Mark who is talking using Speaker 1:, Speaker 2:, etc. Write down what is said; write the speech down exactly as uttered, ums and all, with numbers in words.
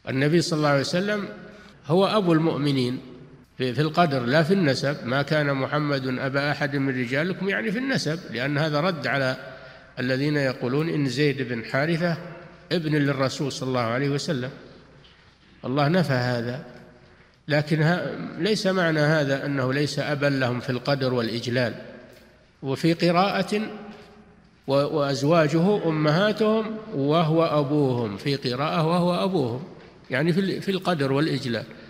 Speaker 1: النبي صلى الله عليه وسلم هو أبو المؤمنين في القدر لا في النسب. ما كان محمد أبا أحد من رجالكم، يعني في النسب، لأن هذا رد على الذين يقولون إن زيد بن حارثة ابن للرسول صلى الله عليه وسلم. الله نفى هذا، لكن ليس معنى هذا أنه ليس أبا لهم في القدر والإجلال. وفي قراءة وأزواجه أمهاتهم وهو أبوهم، في قراءة وهو أبوهم، يعني في القدر والإجلال.